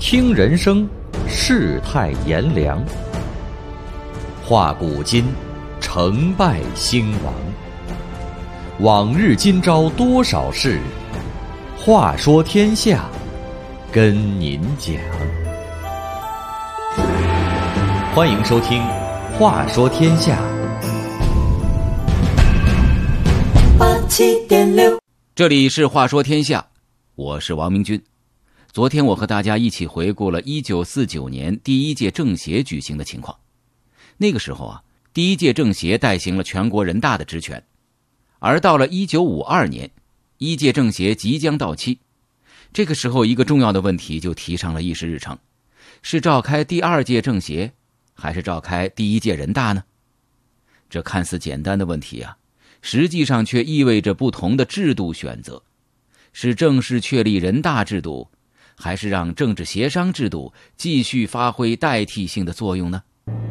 听人生，世态炎凉；话古今，成败兴亡。往日今朝多少事，话说天下，跟您讲。欢迎收听《话说天下》。 87.6，这里是话说天下，我是王明军。昨天我和大家一起回顾了1949年第一届政协举行的情况。那个时候第一届政协代行了全国人大的职权，而到了1952年，一届政协即将到期。这个时候一个重要的问题就提上了议事日程，是召开第二届政协，还是召开第一届人大呢？这看似简单的问题实际上却意味着不同的制度选择，是正式确立人大制度，还是让政治协商制度继续发挥代替性的作用呢？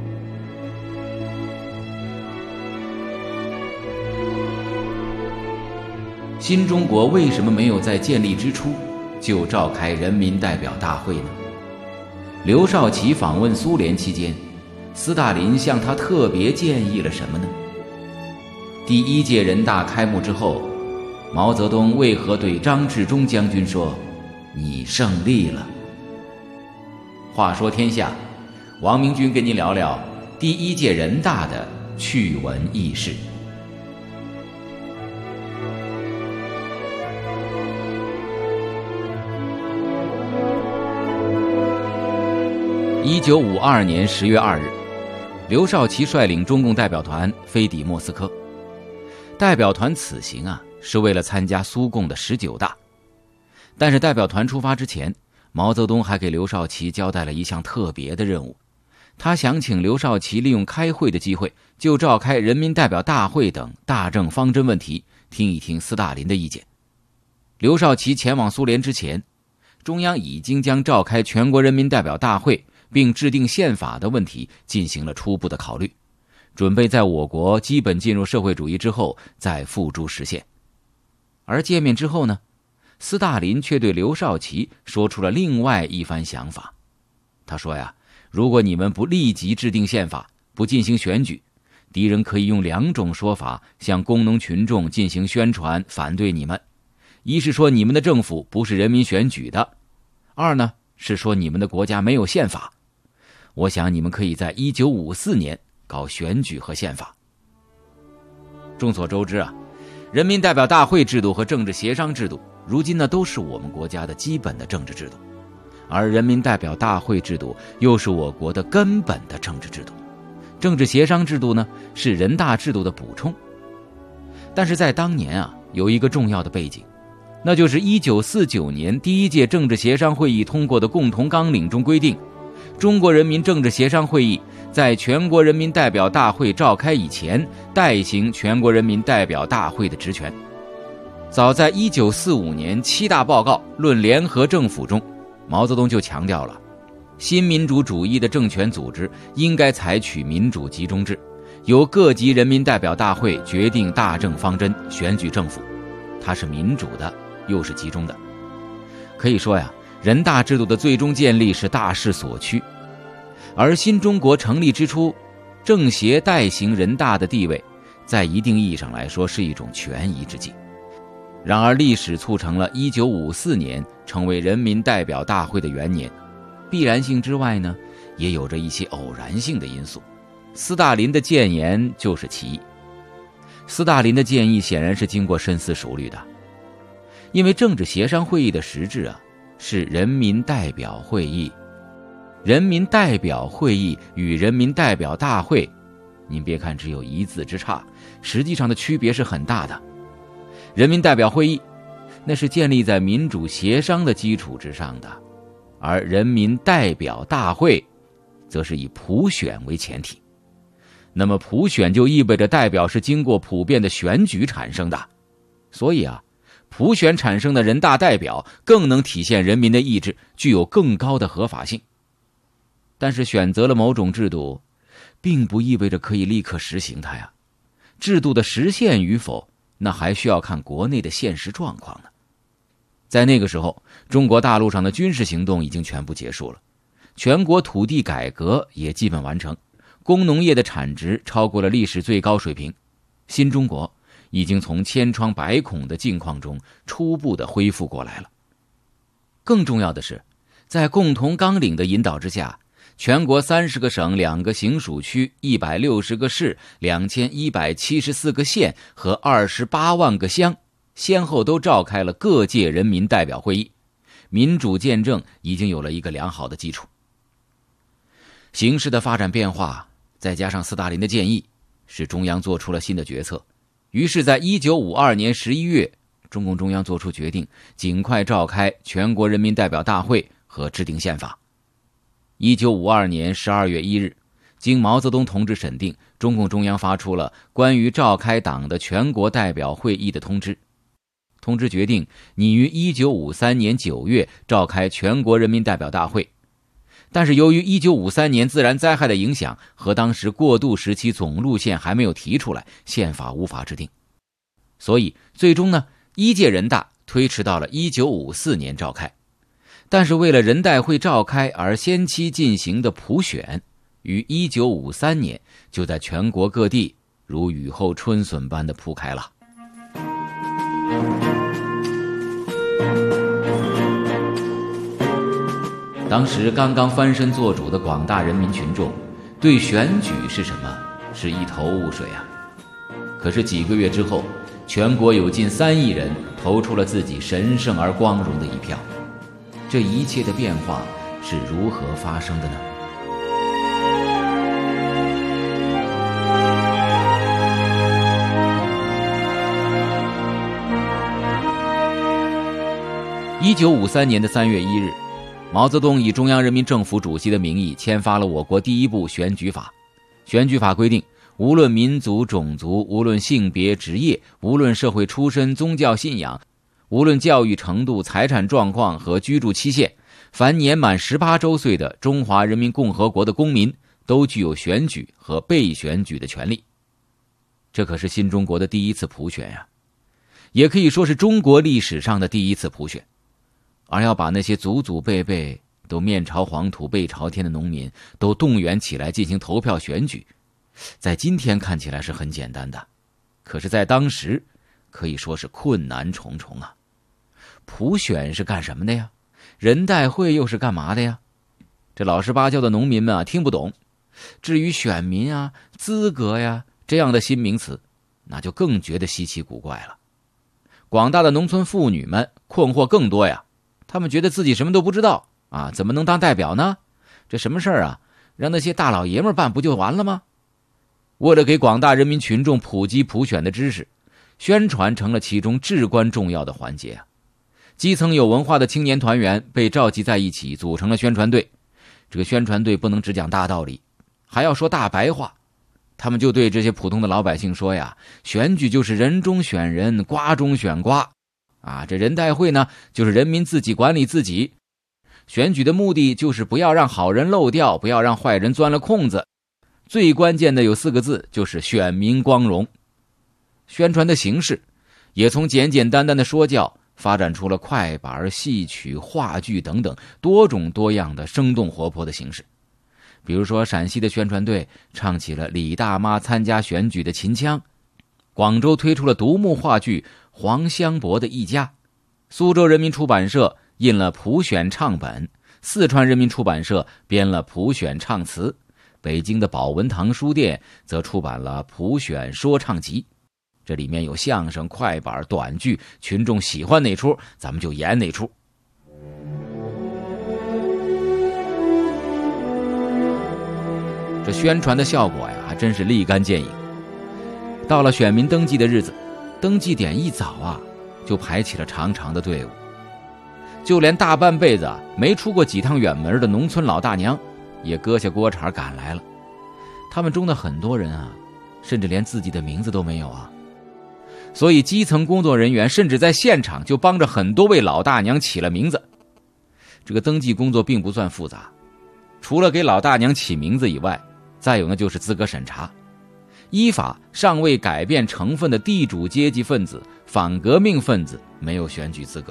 新中国为什么没有在建立之初就召开人民代表大会呢？刘少奇访问苏联期间，斯大林向他特别建议了什么呢？第一届人大开幕之后，毛泽东为何对张治中将军说：“你胜利了？”话说天下，王明军跟您聊聊第一届人大的趣闻轶事。1952年10月2日，刘少奇率领中共代表团飞抵莫斯科。代表团此行是为了参加苏共的19大。但是代表团出发之前，毛泽东还给刘少奇交代了一项特别的任务，他想请刘少奇利用开会的机会，就召开人民代表大会等大政方针问题，听一听斯大林的意见。刘少奇前往苏联之前，中央已经将召开全国人民代表大会并制定宪法的问题进行了初步的考虑，准备在我国基本进入社会主义之后再付诸实现。而见面之后呢，斯大林却对刘少奇说出了另外一番想法。他说如果你们不立即制定宪法，不进行选举，敌人可以用2种说法向工农群众进行宣传，反对你们。一是说你们的政府不是人民选举的，二呢是说你们的国家没有宪法。我想你们可以在1954年搞选举和宪法。众所周知人民代表大会制度和政治协商制度如今都是我们国家的基本的政治制度，而人民代表大会制度又是我国的根本的政治制度，政治协商制度呢是人大制度的补充。但是在当年有一个重要的背景，那就是1949年第一届政治协商会议通过的共同纲领中规定，中国人民政治协商会议在全国人民代表大会召开以前代行全国人民代表大会的职权。早在1945年7大报告论联合政府中，毛泽东就强调了新民主主义的政权组织应该采取民主集中制，由各级人民代表大会决定大政方针，选举政府，它是民主的又是集中的。可以说人大制度的最终建立是大势所趋。而新中国成立之初，政协代行人大的地位在一定意义上来说是一种权宜之计。然而历史促成了1954年成为人民代表大会的元年，必然性之外呢，也有着一些偶然性的因素。斯大林的谏言就是其一。斯大林的建议显然是经过深思熟虑的，因为政治协商会议的实质是人民代表会议。人民代表会议与人民代表大会，您别看只有一字之差，实际上的区别是很大的。人民代表会议那是建立在民主协商的基础之上的，而人民代表大会则是以普选为前提。那么普选就意味着代表是经过普遍的选举产生的，所以普选产生的人大代表更能体现人民的意志，具有更高的合法性。但是选择了某种制度，并不意味着可以立刻实行它制度的实现与否，那还需要看国内的现实状况呢。 在那个时候，中国大陆上的军事行动已经全部结束了，全国土地改革也基本完成，工农业的产值超过了历史最高水平，新中国已经从千疮百孔的境况中初步的恢复过来了。更重要的是，在共同纲领的引导之下，全国30个省、2个行属区、160个市、2174个县和28万个乡，先后都召开了各界人民代表会议，民主建政已经有了一个良好的基础。形势的发展变化，再加上斯大林的建议，使中央做出了新的决策。于是在1952年11月，中共中央做出决定，尽快召开全国人民代表大会和制定宪法。1952年12月1日，经毛泽东同志审定，中共中央发出了关于召开党的全国代表会议的通知。通知决定拟于1953年9月召开全国人民代表大会。但是由于1953年自然灾害的影响和当时过渡时期总路线还没有提出来，宪法无法制定。所以最终呢，1届人大推迟到了1954年召开。但是为了人代会召开而先期进行的普选，于1953年就在全国各地如雨后春笋般的铺开了。当时刚刚翻身做主的广大人民群众，对选举是什么是一头雾水啊。可是几个月之后，全国有近3亿人投出了自己神圣而光荣的一票。这一切的变化是如何发生的呢？1953年的3月1日，毛泽东以中央人民政府主席的名义签发了我国第一部选举法。选举法规定，无论民族、种族，无论性别、职业，无论社会出身、宗教信仰，无论教育程度、财产状况和居住期限，凡年满18周岁的中华人民共和国的公民都具有选举和被选举的权利。这可是新中国的第一次普选呀，也可以说是中国历史上的第一次普选。而要把那些祖祖辈辈都面朝黄土背朝天的农民都动员起来进行投票选举，在今天看起来是很简单的，可是在当时可以说是困难重重啊。普选是干什么的呀？人代会又是干嘛的呀？这老实巴交的农民们啊听不懂。至于选民啊、资格呀这样的新名词，那就更觉得稀奇古怪了。广大的农村妇女们困惑更多呀，他们觉得自己什么都不知道啊，怎么能当代表呢？这什么事儿啊？让那些大老爷们办不就完了吗？为了给广大人民群众普及普选的知识，宣传成了其中至关重要的环节啊。基层有文化的青年团员被召集在一起，组成了宣传队。这个宣传队不能只讲大道理，还要说大白话。他们就对这些普通的老百姓说呀，选举就是人中选人，瓜中选瓜啊，这人代会呢，就是人民自己管理自己。选举的目的就是不要让好人漏掉，不要让坏人钻了空子。最关键的有4个字，就是选民光荣。宣传的形式也从简简单单的说教发展出了快板、戏曲、话剧等等多种多样的生动活泼的形式。比如说陕西的宣传队唱起了李大妈参加选举的秦腔，广州推出了独幕话剧黄香伯的一家，苏州人民出版社印了普选唱本，四川人民出版社编了普选唱词，北京的宝文堂书店则出版了普选说唱集。这里面有相声、快板、短剧，群众喜欢哪出咱们就演哪出。这宣传的效果呀，还真是立竿见影。到了选民登记的日子，登记点一早啊，就排起了长长的队伍。就连大半辈子没出过几趟远门的农村老大娘，也割下锅铲赶来了。他们中的很多人啊，甚至连自己的名字都没有啊。所以基层工作人员甚至在现场就帮着很多位老大娘起了名字。这个登记工作并不算复杂，除了给老大娘起名字以外，再有呢就是资格审查。依法尚未改变成分的地主阶级分子、反革命分子没有选举资格，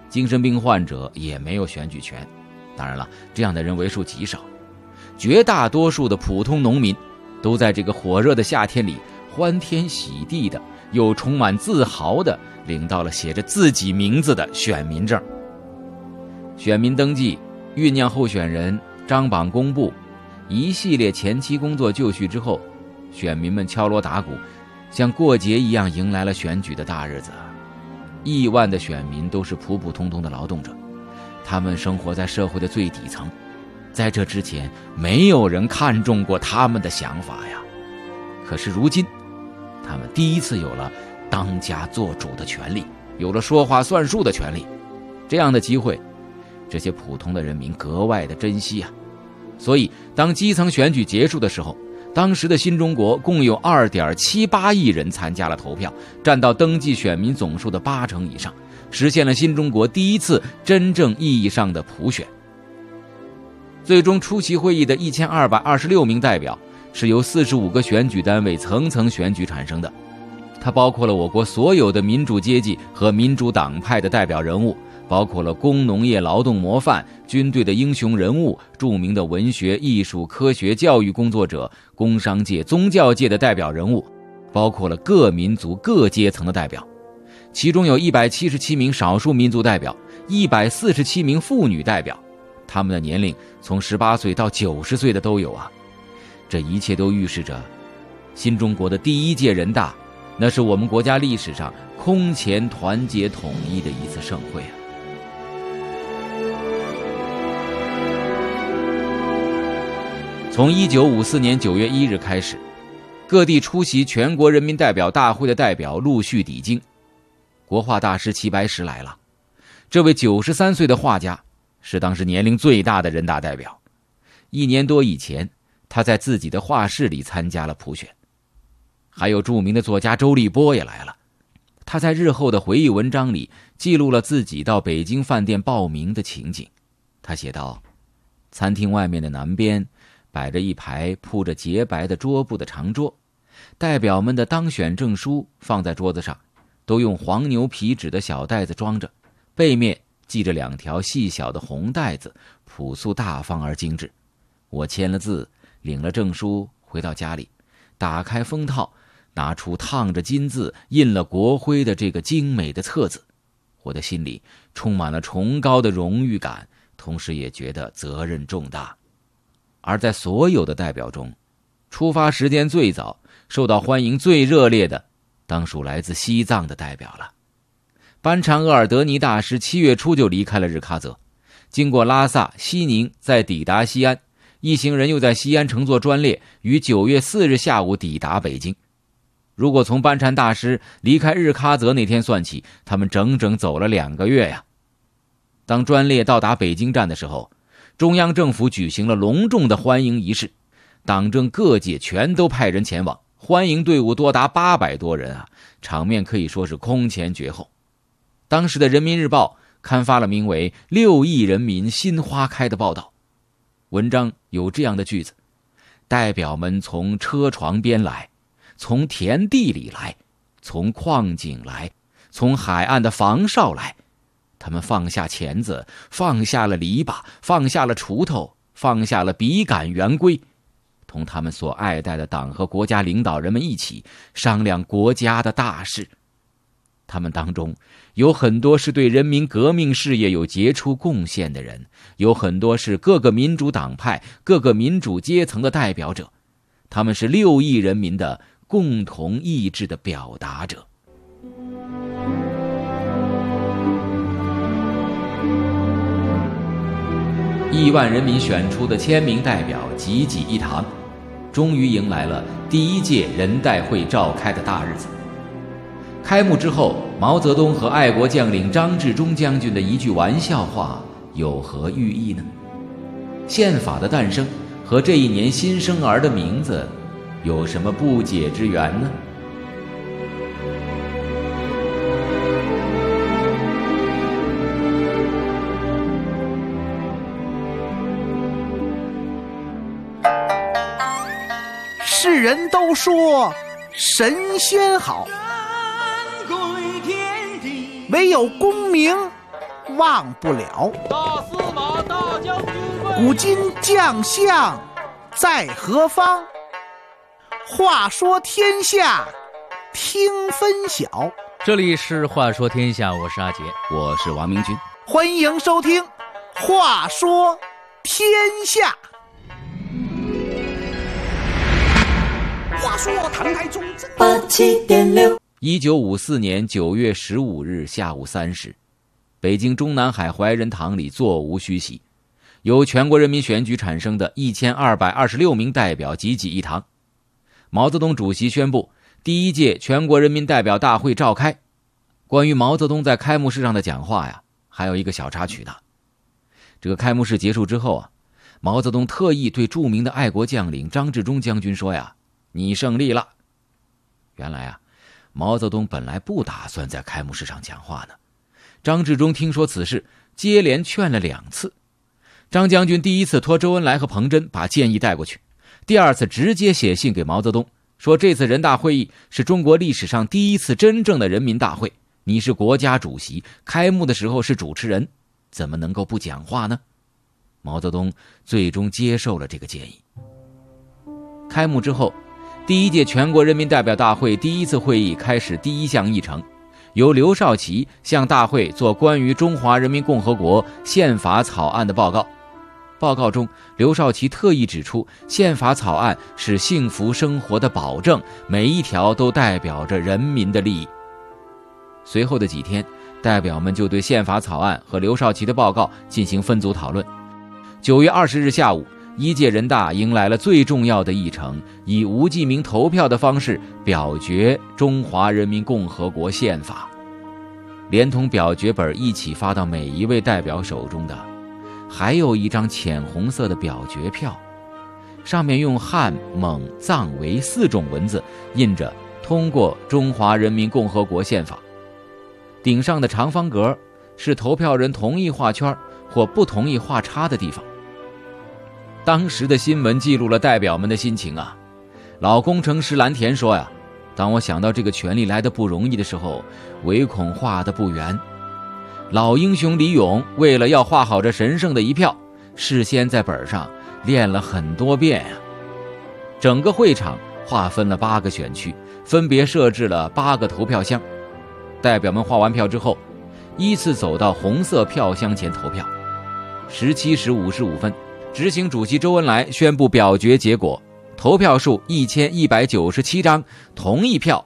精神病患者也没有选举权。当然了，这样的人为数极少，绝大多数的普通农民都在这个火热的夏天里欢天喜地的又充满自豪的领到了写着自己名字的选民证。选民登记、酝酿候选人、张榜公布，一系列前期工作就绪之后，选民们敲锣打鼓，像过节一样迎来了选举的大日子。亿万的选民都是普普通通的劳动者，他们生活在社会的最底层，在这之前没有人看重过他们的想法呀。可是如今他们第一次有了当家做主的权利，有了说话算数的权利。这样的机会，这些普通的人民格外的珍惜啊。所以当基层选举结束的时候，当时的新中国共有 2.78 亿人参加了投票，占到登记选民总数的80%以上，实现了新中国第一次真正意义上的普选。最终出席会议的1226名代表是由45个选举单位层层选举产生的，它包括了我国所有的民主阶级和民主党派的代表人物，包括了工农业劳动模范、军队的英雄人物、著名的文学、艺术、科学、教育工作者、工商界、宗教界的代表人物，包括了各民族各阶层的代表，其中有177名少数民族代表，147名妇女代表，他们的年龄从18岁到90岁的都有啊。这一切都预示着新中国的第一届人大，那是我们国家历史上空前团结统一的一次盛会啊。从1954年9月1日开始，各地出席全国人民代表大会的代表陆续抵京。国画大师齐白石来了，这位93岁的画家是当时年龄最大的人大代表。1年多以前，他在自己的画室里参加了普选。还有著名的作家周立波也来了，他在日后的回忆文章里记录了自己到北京饭店报名的情景。他写道，餐厅外面的南边摆着一排铺着洁白的桌布的长桌，代表们的当选证书放在桌子上，都用黄牛皮纸的小袋子装着，背面系着2条细小的红带子，朴素大方而精致。我签了字，领了证书，回到家里，打开封套，拿出烫着金字印了国徽的这个精美的册子，我的心里充满了崇高的荣誉感，同时也觉得责任重大。而在所有的代表中，出发时间最早、受到欢迎最热烈的，当属来自西藏的代表了。班禅额尔德尼大师7月初就离开了日喀则，经过拉萨、西宁，再抵达西安，一行人又在西安乘坐专列，于9月4日下午抵达北京。如果从班禅大师离开日喀则那天算起，他们整整走了2个月呀。当专列到达北京站的时候，中央政府举行了隆重的欢迎仪式，党政各界全都派人前往，欢迎队伍多达800多人啊，场面可以说是空前绝后。当时的人民日报刊发了名为《6亿人民心花开》的报道，文章有这样的句子：代表们从车床边来，从田地里来，从矿井来，从海岸的防哨来，他们放下钳子，放下了篱笆，放下了锄头，放下了笔杆圆规，同他们所爱戴的党和国家领导人们一起商量国家的大事。他们当中有很多是对人民革命事业有杰出贡献的人，有很多是各个民主党派、各个民主阶层的代表者，他们是6亿人民的共同意志的表达者。亿万人民选出的1000名代表济济一堂，终于迎来了第1届人代会召开的大日子。开幕之后，毛泽东和爱国将领张治中将军的一句玩笑话有何寓意呢？宪法的诞生和这一年新生儿的名字有什么不解之缘呢？ 世人都说神仙好，唯有功名忘不了。 大司马大将军问： 古今将相在何方？话说天下听分晓。 这里是话说天下，我是阿杰， 我是王明君， 欢迎收听话说天下。话说唐太宗 87.6。 1954年9月15日下午3时，北京中南海怀仁堂里座无虚席，由全国人民选举产生的1226名代表集集一堂。毛泽东主席宣布第一届全国人民代表大会召开。关于毛泽东在开幕式上的讲话呀，还有一个小插曲呢。这个开幕式结束之后啊，毛泽东特意对著名的爱国将领张治中将军说呀：“你胜利了。”原来啊，毛泽东本来不打算在开幕式上讲话呢。张治中听说此事，接连劝了2次。张将军第一次托周恩来和彭真把建议带过去，第2次直接写信给毛泽东，说这次人大会议是中国历史上第一次真正的人民大会，你是国家主席，开幕的时候是主持人，怎么能够不讲话呢？毛泽东最终接受了这个建议。开幕之后，第一届全国人民代表大会第一次会议开始第一项议程，由刘少奇向大会做关于中华人民共和国宪法草案的报告。报告中，刘少奇特意指出，宪法草案是幸福生活的保证，每一条都代表着人民的利益。随后的几天，代表们就对宪法草案和刘少奇的报告进行分组讨论。9月20日下午，1届人大迎来了最重要的议程，以无记名投票的方式表决中华人民共和国宪法。连同表决本一起发到每一位代表手中的，还有一张浅红色的表决票，上面用汉、蒙、藏、维4种文字印着通过中华人民共和国宪法。顶上的长方格是投票人同意画圈或不同意画叉的地方。当时的新闻记录了代表们的心情啊。老工程师蓝田说呀，当我想到这个权利来得不容易的时候，唯恐画得不圆。老英雄李勇为了要画好这神圣的一票，事先在本上练了很多遍啊。整个会场划分了8个选区，分别设置了8个投票箱。代表们画完票之后，依次走到红色票箱前投票。17时55分，执行主席周恩来宣布表决结果，投票数1197张，同意票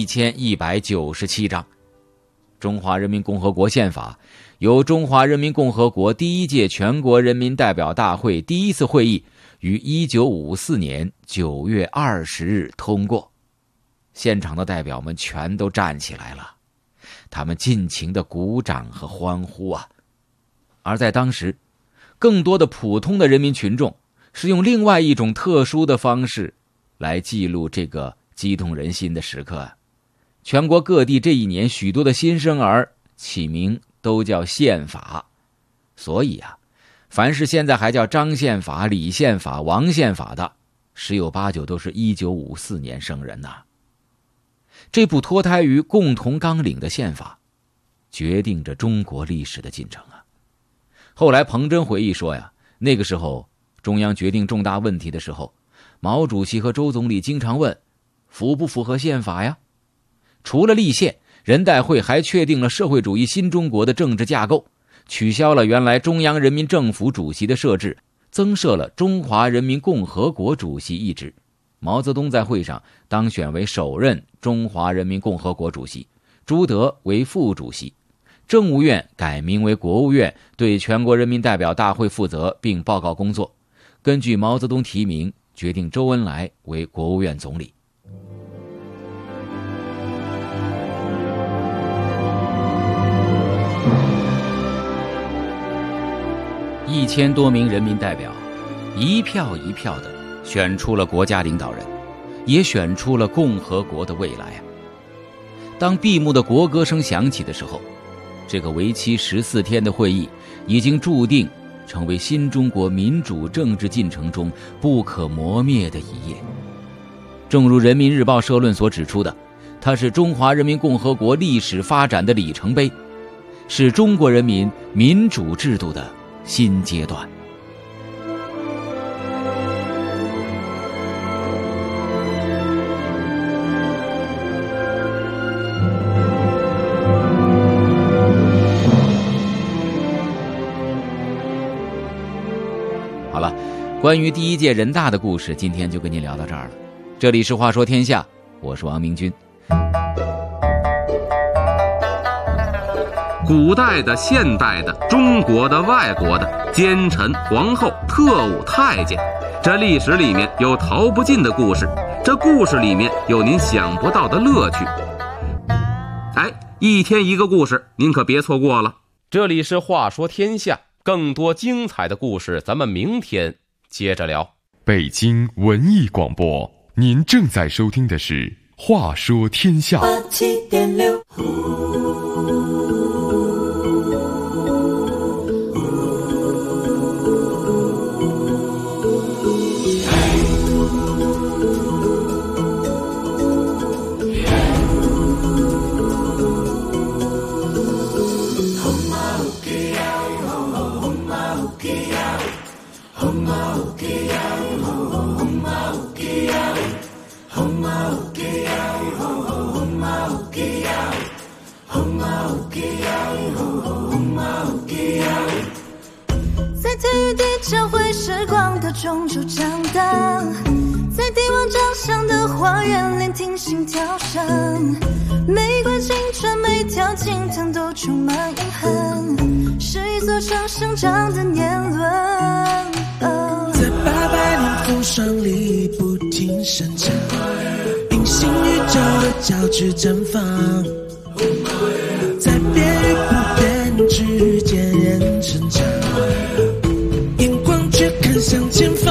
1197张。中华人民共和国宪法由中华人民共和国第一届全国人民代表大会第一次会议于1954年9月20日通过。现场的代表们全都站起来了，他们尽情地鼓掌和欢呼啊。而在当时，更多的普通的人民群众是用另外一种特殊的方式来记录这个激动人心的时刻啊。全国各地这一年许多的新生儿起名都叫宪法，所以啊，凡是现在还叫张宪法、李宪法、王宪法的，十有八九都是1954年生人呐。这部脱胎于共同纲领的宪法，决定着中国历史的进程啊。后来彭真回忆说呀，那个时候中央决定重大问题的时候，毛主席和周总理经常问，符不符合宪法呀？除了立宪，人代会还确定了社会主义新中国的政治架构，取消了原来中央人民政府主席的设置，增设了中华人民共和国主席一职。毛泽东在会上当选为首任中华人民共和国主席，朱德为副主席。政务院改名为国务院，对全国人民代表大会负责并报告工作。根据毛泽东提名，决定周恩来为国务院总理。1000多名人民代表一票一票的选出了国家领导人，也选出了共和国的未来啊。当闭幕的国歌声响起的时候，这个为期14天的会议已经注定成为新中国民主政治进程中不可磨灭的一页。正如人民日报社论所指出的，它是中华人民共和国历史发展的里程碑。 是中国人民民主制度的新阶段。好了，关于第一届人大的故事，今天就跟您聊到这儿了。这里是话说天下，我是王明军。 古代的、现代的、中国的、外国的，奸臣、皇后、特务、太监，这历史里面有逃不尽的故事，这故事里面有您想不到的乐趣。一天一个故事，您可别错过了。 这里是话说天下，更多精彩的故事咱们明天接着聊。 北京文艺广播，您正在收听的是话说天下。 87.6 在体育地教会时光的中州长大，在帝王长相的花园聆听心跳声，每管青春每条青藤都充满遗憾，是一座城生长的年轮。 在800年风霜里不停生长，隐形宇宙的交织绽放，在变与不变之间人成长，眼光却看向前方。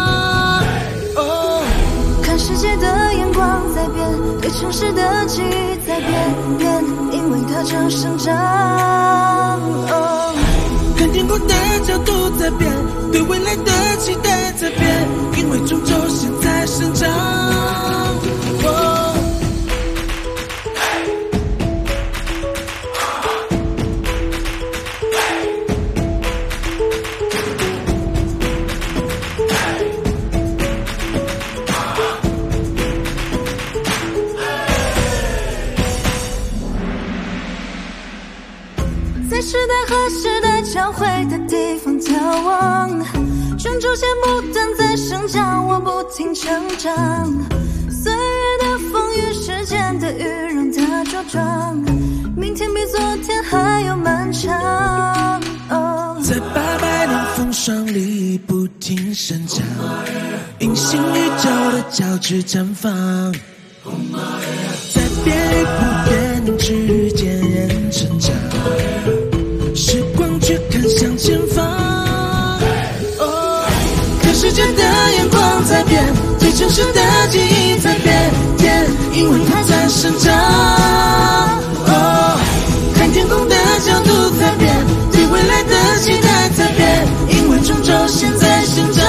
看世界的眼光在变，对城市的记忆在变，因为它正生长。 看天空的角度在变，对未来的期待在变，因为终究现在生长。 在时代和时代交汇的地方眺望，中州线不断在生长，我不停成长，岁月的风雨，时间的雨让它茁壮，明天比昨天还要漫长。 在800年风霜里不停生长，隐形宇宙的交织绽放，在变与不变之间人成长，时光却看向前方。看世界的眼光在变，对城市的记忆在变，因为它在生长。看天空的角度在变，对未来的期待在变，因为终究现在生长。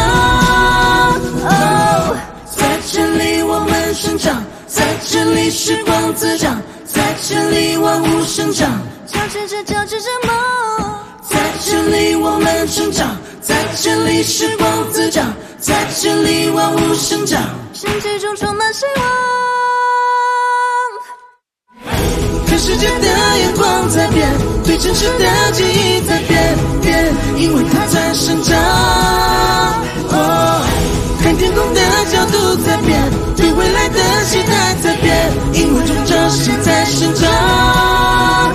在这里我们生长，在这里时光滋长，在这里万物生长， 交织着梦。 在这里我们生长，在这里时光滋长，在这里万物生长， 身体中充满希望。 看世界的眼光在变，对城市的记忆在变，因为它在生长。看天空的角度在变，对未来的期待在变，因为终究现在生长。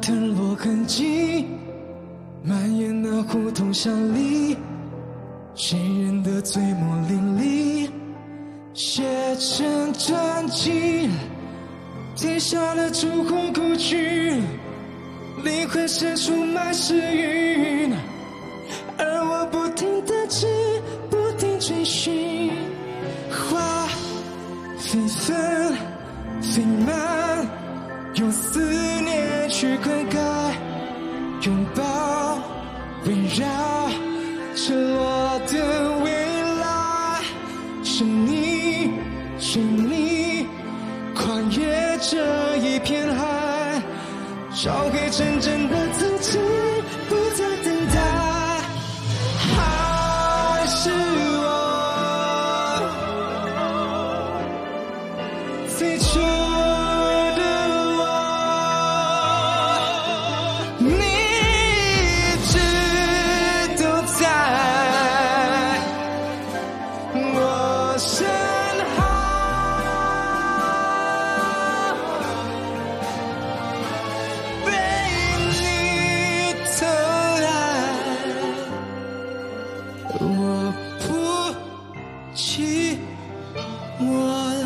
腾落痕迹，蔓延那胡同巷里，谁人的嘴墨淋漓，写成传奇。天下的烛火故去，灵魂深处满是云，而我不停地知，不停追寻。花飞纷飞满，用思念去灌溉，拥抱围绕赤裸的未来。是你，是你，跨越这一片海，找回真正的自己，不再等待。还是我最初的我，你一直都在我身后，被你疼爱，我不寂寞了。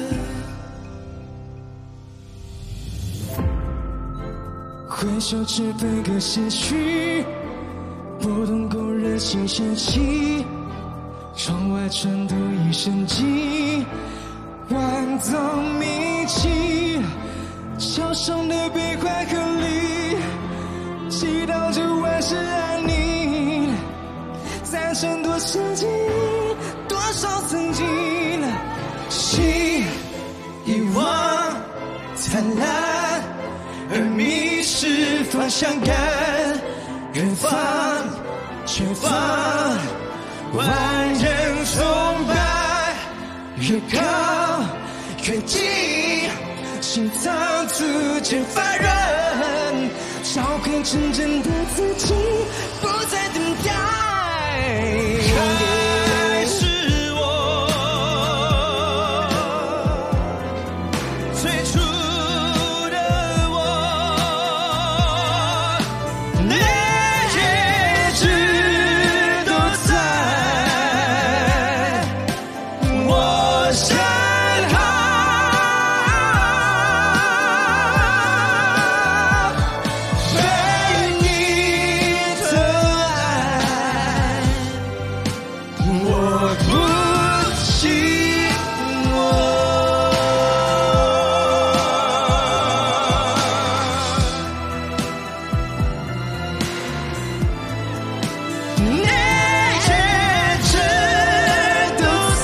挥手只分割些许，不懂勾人心弦起，窗外传读一声寂，万藏铭记，桥上的悲欢和离，祈祷着万事安宁，赞成多少记忆，多少曾经，心遗忘灿烂，而迷失方向感，远方前方万人崇拜，越高越近，心脏逐渐发热，找回真正的自己，不再等待。还是我最初的我，你一直都在我身后，被你疼爱，我不寂寞。你一直都在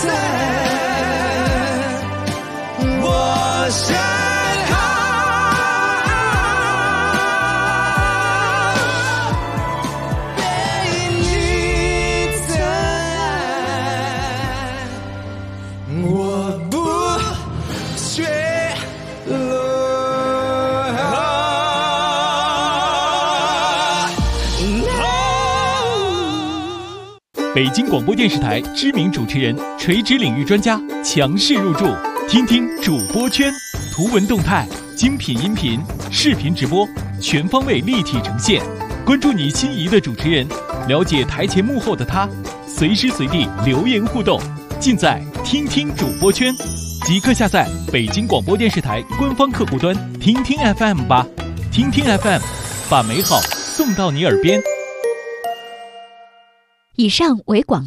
我身后，被你疼爱，我不坠落。 北京广播电视台知名主持人、垂直领域专家强势入驻，听听主播圈，图文动态、精品音频、视频直播，全方位立体呈现。关注你心仪的主持人，了解台前幕后的他，随时随地留言互动，尽在听听主播圈。即刻下载北京广播电视台官方客户端听听 FM 吧，听听 FM， 把美好送到你耳边。 以上为广